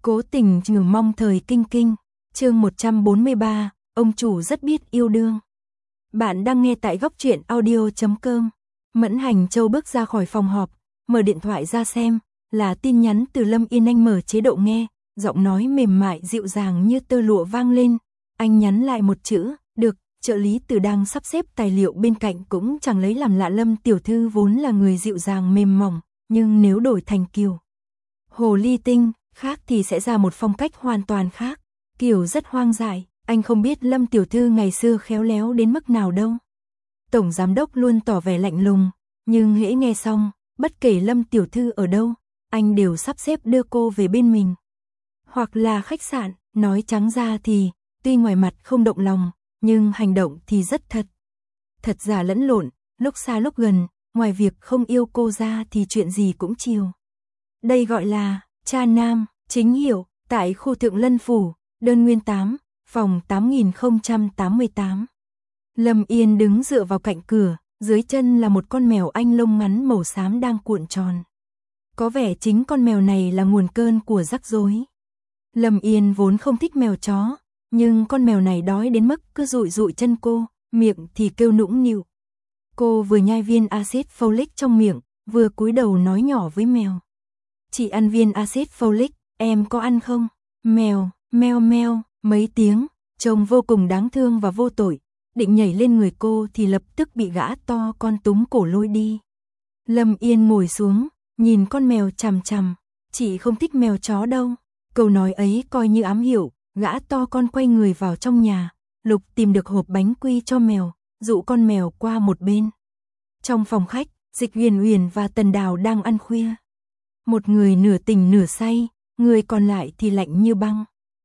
Cố tình trừ mong thời kinh kinh, chương 143, ông chủ rất biết yêu đương. Bạn đang nghe tại góc truyện audio.com. Mẫn Hành Châu bước ra khỏi phòng họp, mở điện thoại ra xem, là tin nhắn từ Lâm Yên. Anh mở chế độ nghe, giọng nói mềm mại dịu dàng như tơ lụa vang lên. Anh nhắn lại một chữ, được. Trợ lý Từ đang sắp xếp tài liệu bên cạnh cũng chẳng lấy làm lạ. Lâm tiểu thư vốn là người dịu dàng mềm mỏng, nhưng nếu đổi thành kiểu hồ ly tinh khác thì sẽ ra một phong cách hoàn toàn khác, kiểu rất hoang dại. Anh không biết Lâm tiểu thư ngày xưa khéo léo đến mức nào đâu. Tổng giám đốc luôn tỏ vẻ lạnh lùng, nhưng hễ nghe xong, bất kể Lâm tiểu thư ở đâu, anh đều sắp xếp đưa cô về bên mình. Hoặc là khách sạn, nói trắng ra thì, tuy ngoài mặt không động lòng, nhưng hành động thì rất thật. Thật giả lẫn lộn, lúc xa lúc gần, ngoài việc không yêu cô ra thì chuyện gì cũng chiều. Đây gọi là cha nam, chính hiệu, tại khu Thượng Lân Phủ, đơn nguyên 8, phòng 8088. Lâm Yên đứng dựa vào cạnh cửa, dưới chân là một con mèo Anh lông ngắn màu xám đang cuộn tròn. Có vẻ chính con mèo này là nguồn cơn của rắc rối. Lâm Yên vốn không thích mèo chó, nhưng con mèo này đói đến mức cứ dụi dụi chân cô, miệng thì kêu nũng nịu. Cô vừa nhai viên axit folic trong miệng, vừa cúi đầu nói nhỏ với mèo. Chị ăn viên axit folic, em có ăn không? Mèo, meo meo, mấy tiếng, trông vô cùng đáng thương và vô tội, định nhảy lên người cô thì lập tức bị gã to con túm cổ lôi đi. Lâm Yên ngồi xuống, nhìn con mèo chằm chằm, chị không thích mèo chó đâu. Câu nói ấy coi như ám hiệu, gã to con quay người vào trong nhà, lục tìm được hộp bánh quy cho mèo, dụ con mèo qua một bên. Trong phòng khách, Dịch Huyền Huyền và Tần Đào đang ăn khuya. Một người nửa tỉnh nửa say, người còn lại thì lạnh như băng.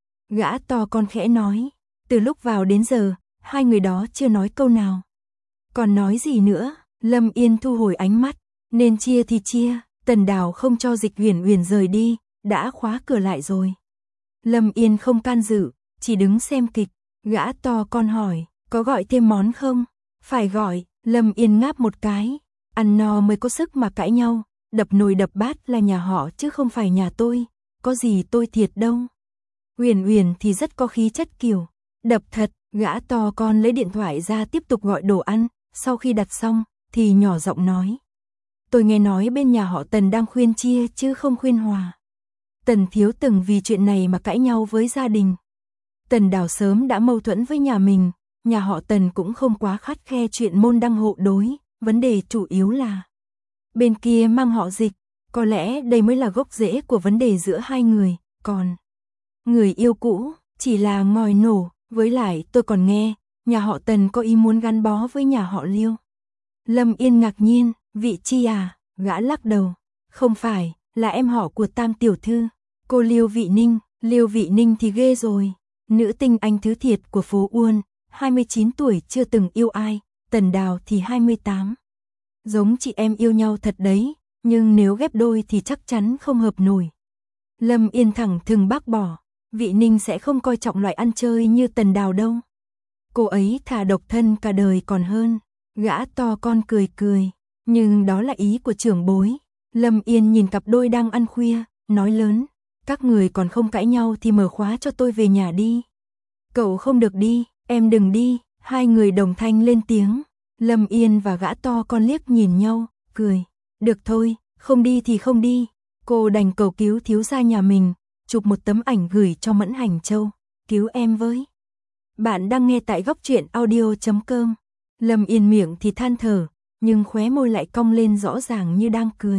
Gã to con khẽ nói, từ lúc vào đến giờ, hai người đó chưa nói câu nào. Còn nói gì nữa? Lâm Yên thu hồi ánh mắt, nên chia thì chia. Tần Đào không cho Dịch Huyền Huyền rời đi, đã khóa cửa lại rồi. Lâm Yên không can dự, chỉ đứng xem kịch. Gã to con hỏi, có gọi thêm món không? Phải gọi. Lâm Yên ngáp một cái, ăn no mới có sức mà cãi nhau. Đập nồi đập bát là nhà họ chứ không phải nhà tôi, có gì tôi thiệt đâu. Huyền Huyền thì rất có khí chất kiểu đập thật. Gã to con lấy điện thoại ra tiếp tục gọi đồ ăn, sau khi đặt xong thì nhỏ giọng nói, tôi nghe nói bên nhà họ Tần đang khuyên chia chứ không khuyên hòa. Tần thiếu từng vì chuyện này mà cãi nhau với gia đình. Tần Đào sớm đã mâu thuẫn với nhà mình, nhà họ Tần cũng không quá khắt khe chuyện môn đăng hộ đối, vấn đề chủ yếu là bên kia mang họ Dịch, có lẽ đây mới là gốc rễ của vấn đề giữa hai người, còn người yêu cũ chỉ là ngòi nổ. Với lại tôi còn nghe, nhà họ Tần có ý muốn gắn bó với nhà họ Liêu. Lâm Yên ngạc nhiên, vị chi à? Gã lắc đầu, không phải, là em họ của Tam tiểu thư, cô Liêu Vị Ninh. Liêu Vị Ninh thì ghê rồi, nữ tinh anh thứ thiệt của phố Uôn, 29 tuổi chưa từng yêu ai, Tần Đào thì 28. Giống chị em yêu nhau thật đấy, nhưng nếu ghép đôi thì chắc chắn không hợp nổi. Lâm Yên thẳng thừng bác bỏ, Vị Ninh sẽ không coi trọng loại ăn chơi như Tần Đào đâu. Cô ấy thà độc thân cả đời còn hơn. Gã to con cười cười, nhưng đó là ý của trưởng bối. Lâm Yên nhìn cặp đôi đang ăn khuya, nói lớn, các người còn không cãi nhau thì mở khóa cho tôi về nhà đi. Cậu không được đi, em đừng đi. Hai người đồng thanh lên tiếng. Lâm Yên và gã to con liếc nhìn nhau, cười, được thôi, không đi thì không đi. Cô đành cầu cứu thiếu gia nhà mình, chụp một tấm ảnh gửi cho Mẫn Hành Châu, cứu em với. Bạn đang nghe tại góc truyện audio.com. Lâm Yên miệng thì than thở, nhưng khóe môi lại cong lên rõ ràng như đang cười.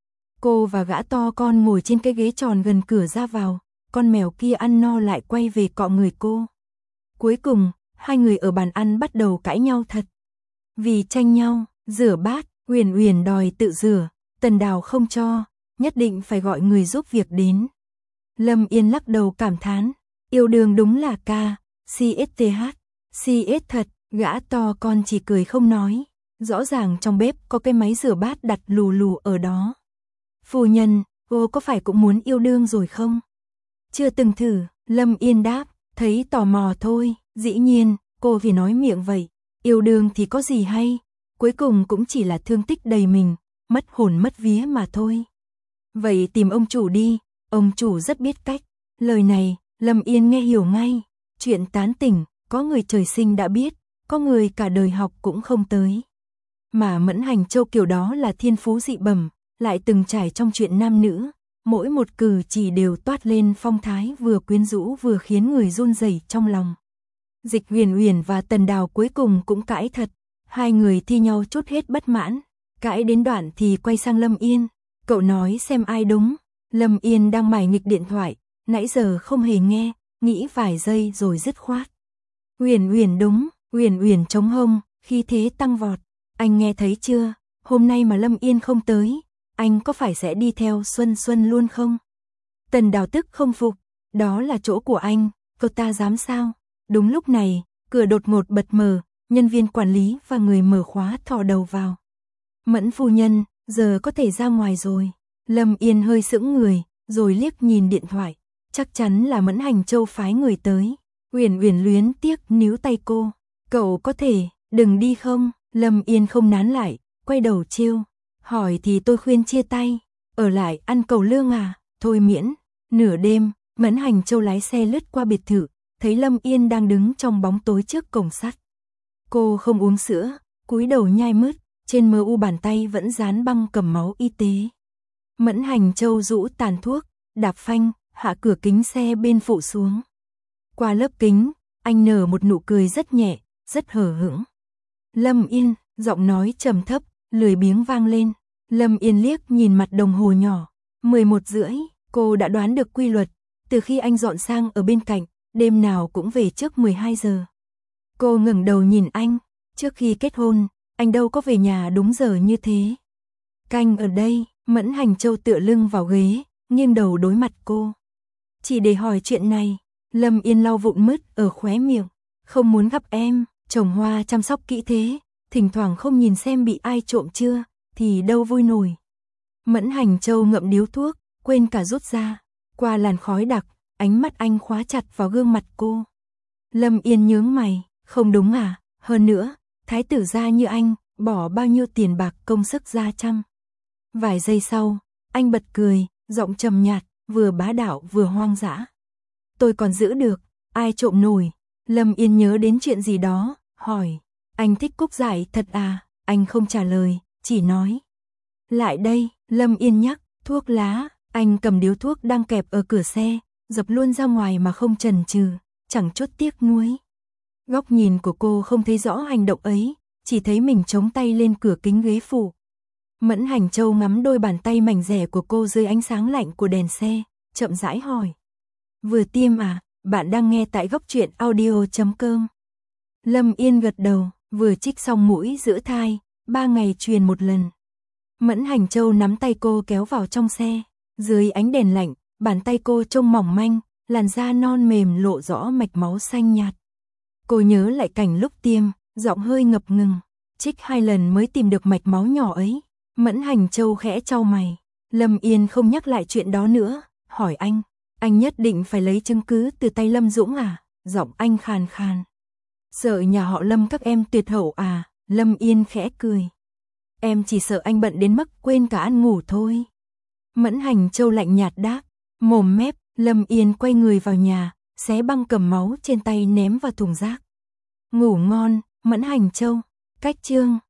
Cô và gã to con ngồi trên cái ghế tròn gần cửa ra vào, con mèo kia ăn no lại quay về cọ người cô. Cuối cùng, hai người ở bàn ăn bắt đầu cãi nhau thật. Vì tranh nhau, rửa bát, Huyền Huyền đòi tự rửa, Tần Đào không cho, nhất định phải gọi người giúp việc đến. Lâm Yên lắc đầu cảm thán, yêu đương đúng là CSTH, CS thật. Gã to con chỉ cười không nói, rõ ràng trong bếp có cái máy rửa bát đặt lù lù ở đó. Phu nhân, cô có phải cũng muốn yêu đương rồi không? Chưa từng thử. Lâm Yên đáp, thấy tò mò thôi. Dĩ nhiên, cô vì nói miệng vậy, yêu đương thì có gì hay, cuối cùng cũng chỉ là thương tích đầy mình, mất hồn mất vía mà thôi. Vậy tìm ông chủ đi, ông chủ rất biết cách. Lời này, Lâm Yên nghe hiểu ngay. Chuyện tán tỉnh, có người trời sinh đã biết, có người cả đời học cũng không tới. Mà Mẫn Hành Châu kiểu đó là thiên phú dị bẩm, lại từng trải trong chuyện nam nữ, mỗi một cử chỉ đều toát lên phong thái vừa quyến rũ vừa khiến người run rẩy trong lòng. Dịch Huyền Huyền và Tần Đào cuối cùng cũng cãi thật, hai người thi nhau trút hết bất mãn, cãi đến đoạn thì quay sang Lâm Yên, cậu nói xem ai đúng. Lâm Yên đang mải nghịch điện thoại, nãy giờ không hề nghe, nghĩ vài giây rồi dứt khoát. Huyền Huyền đúng, Huyền Huyền chống hông, khi thế tăng vọt. Anh nghe thấy chưa, hôm nay mà Lâm Yên không tới, anh có phải sẽ đi theo Xuân Xuân luôn không? Tần Đào tức không phục, đó là chỗ của anh, cậu ta dám sao? Đúng lúc này, cửa đột ngột bật mở, nhân viên quản lý và người mở khóa thò đầu vào. Mẫn phu nhân, giờ có thể ra ngoài rồi. Lâm Yên hơi sững người, rồi liếc nhìn điện thoại, chắc chắn là Mẫn Hành Châu phái người tới. Huyền Huyền luyến tiếc níu tay cô, cậu có thể, đừng đi không? Lâm Yên không nán lại, quay đầu trêu, hỏi thì tôi khuyên chia tay, ở lại ăn cầu lương à, thôi miễn. Nửa đêm, Mẫn Hành Châu lái xe lướt qua biệt thự, thấy Lâm Yên đang đứng trong bóng tối trước cổng sắt. Cô không uống sữa, cúi đầu nhai mứt, trên mờ u bàn tay vẫn dán băng cầm máu y tế. Mẫn Hành Châu rũ tàn thuốc, đạp phanh, hạ cửa kính xe bên phụ xuống. Qua lớp kính, anh nở một nụ cười rất nhẹ, rất hờ hững. Lâm Yên, giọng nói trầm thấp, lười biếng vang lên. Lâm Yên liếc nhìn mặt đồng hồ nhỏ, 11:30, cô đã đoán được quy luật, từ khi anh dọn sang ở bên cạnh, đêm nào cũng về trước 12 giờ. Cô ngẩng đầu nhìn anh, trước khi kết hôn, anh đâu có về nhà đúng giờ như thế. Canh ở đây, Mẫn Hành Châu tựa lưng vào ghế, nghiêng đầu đối mặt cô. Chỉ để hỏi chuyện này, Lâm Yên lau vụn mứt ở khóe miệng, không muốn gặp em, trồng hoa chăm sóc kỹ thế, thỉnh thoảng không nhìn xem bị ai trộm chưa, thì đâu vui nổi. Mẫn Hành Châu ngậm điếu thuốc, quên cả rút ra, qua làn khói đặc, ánh mắt anh khóa chặt vào gương mặt cô. Lâm Yên nhướng mày, không đúng à, hơn nữa, thái tử gia như anh, bỏ bao nhiêu tiền bạc công sức ra chăng? Vài giây sau, anh bật cười, giọng trầm nhạt, vừa bá đạo vừa hoang dã. Tôi còn giữ được, ai trộm nổi? Lâm Yên nhớ đến chuyện gì đó, hỏi, anh thích Cúc Giải thật à? Anh không trả lời, chỉ nói. Lại đây, Lâm Yên nhắc, thuốc lá, anh cầm điếu thuốc đang kẹp ở cửa xe, dập luôn ra ngoài mà không chần chừ, chẳng chút tiếc nuối. Góc nhìn của cô không thấy rõ hành động ấy, chỉ thấy mình chống tay lên cửa kính ghế phụ. Mẫn Hành Châu ngắm đôi bàn tay mảnh dẻ của cô dưới ánh sáng lạnh của đèn xe, chậm rãi hỏi. Vừa tiêm à, bạn đang nghe tại Góc Truyện Audio.com. Lâm Yên gật đầu, vừa trích xong mũi giữ thai, 3 ngày truyền một lần. Mẫn Hành Châu nắm tay cô kéo vào trong xe, dưới ánh đèn lạnh, bàn tay cô trông mỏng manh, làn da non mềm lộ rõ mạch máu xanh nhạt. Cô nhớ lại cảnh lúc tiêm, giọng hơi ngập ngừng, trích 2 lần mới tìm được mạch máu nhỏ ấy. Mẫn Hành Châu khẽ chau mày, Lâm Yên không nhắc lại chuyện đó nữa, hỏi anh nhất định phải lấy chứng cứ từ tay Lâm Dũng à? Giọng anh khàn khàn. Sợ nhà họ Lâm các em tuyệt hậu à? Lâm Yên khẽ cười. Em chỉ sợ anh bận đến mức quên cả ăn ngủ thôi. Mẫn Hành Châu lạnh nhạt đáp, mồm mép. Lâm Yên quay người vào nhà, xé băng cầm máu trên tay ném vào thùng rác. Ngủ ngon, Mẫn Hành Châu. Cách chương